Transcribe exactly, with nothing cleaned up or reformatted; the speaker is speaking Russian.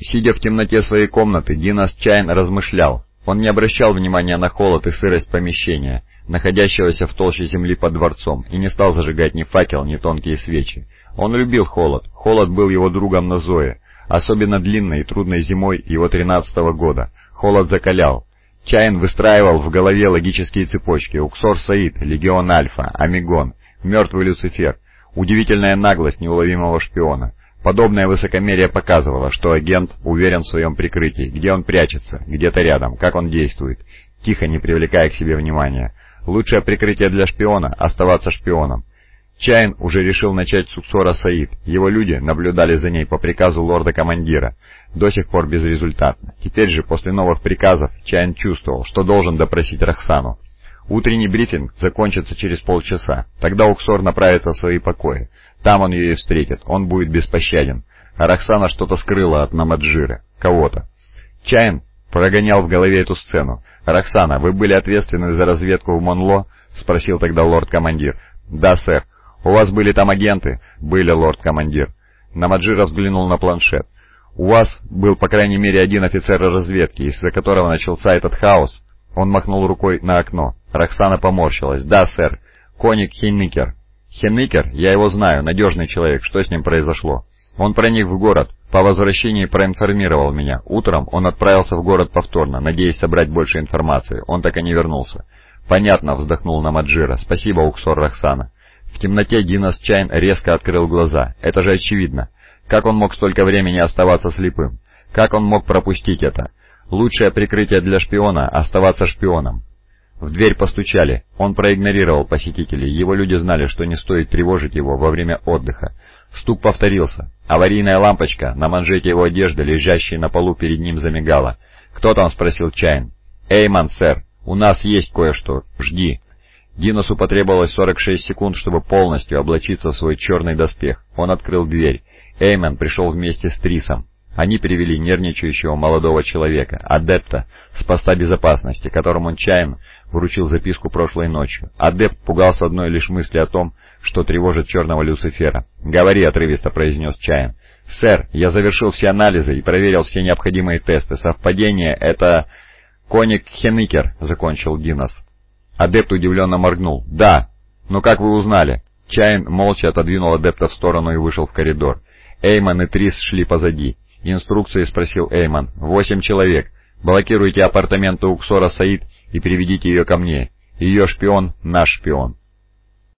Сидя в темноте своей комнаты, Динас Чайн размышлял. Он не обращал внимания на холод и сырость помещения, находящегося в толще земли под дворцом, и не стал зажигать ни факел, ни тонкие свечи. Он любил холод. Холод был его другом на Зое, особенно длинной и трудной зимой его тринадцатого года. Холод закалял. Чайн выстраивал в голове логические цепочки. Уксор Саид, Легион Альфа, Амигон, Мертвый Люцифер. Удивительная наглость неуловимого шпиона. Подобное высокомерие показывало, что агент уверен в своем прикрытии, где он прячется, где-то рядом, как он действует, тихо, не привлекая к себе внимания. Лучшее прикрытие для шпиона — оставаться шпионом. Чайн уже решил начать с Уксора Саид. Его люди наблюдали за ней по приказу лорда-командира, до сих пор безрезультатно. Теперь же, после новых приказов, Чайн чувствовал, что должен допросить Роксану. Утренний брифинг закончится через полчаса. Тогда Уксор направится в свои покои. Там он ее и встретит. Он будет беспощаден. А Роксана что-то скрыла от Намаджира. Кого-то. Чайн прогонял в голове эту сцену. «Роксана, вы были ответственны за разведку в Монло?» — спросил тогда лорд-командир. «Да, сэр». «У вас были там агенты?» «Были, лорд-командир». Намаджир взглянул на планшет. «У вас был, по крайней мере, один офицер разведки, из-за которого начался этот хаос?» Он махнул рукой на окно. Роксана поморщилась. «Да, сэр. Коник Хенникер». «Хенникер? Я его знаю. Надежный человек. Что с ним произошло?» «Он проник в город. По возвращении проинформировал меня. Утром он отправился в город повторно, надеясь собрать больше информации. Он так и не вернулся». «Понятно», — вздохнул Намаджира. «Спасибо, Уксор Роксана». В темноте Динас Чайн резко открыл глаза. Это же очевидно. Как он мог столько времени оставаться слепым? Как он мог пропустить это? Лучшее прикрытие для шпиона — оставаться шпионом. В дверь постучали. Он проигнорировал посетителей. Его люди знали, что не стоит тревожить его во время отдыха. Стук повторился. Аварийная лампочка на манжете его одежды, лежащей на полу перед ним, замигала. «Кто там?» — спросил Чайн. «Эйман, сэр. У нас есть кое-что. Жди». Диносу потребовалось сорок шесть секунд, чтобы полностью облачиться в свой черный доспех. Он открыл дверь. Эйман пришел вместе с Трисом. Они привели нервничающего молодого человека, адепта с поста безопасности, которому Чайн вручил записку прошлой ночью. Адепт пугался одной лишь мысли о том, что тревожит черного Люцифера. «Говори», — отрывисто произнес Чайн. «Сэр, я завершил все анализы и проверил все необходимые тесты. Совпадение — это... Коник Хенникер», — закончил Динос. Адепт удивленно моргнул. «Да. Но как вы узнали?» Чайн молча отодвинул адепта в сторону и вышел в коридор. Эйман и Трис шли позади. «Инструкции?» — спросил Эйман. «Восемь человек. Блокируйте апартаменты Уксора Саид и приведите ее ко мне. Ее шпион — наш шпион».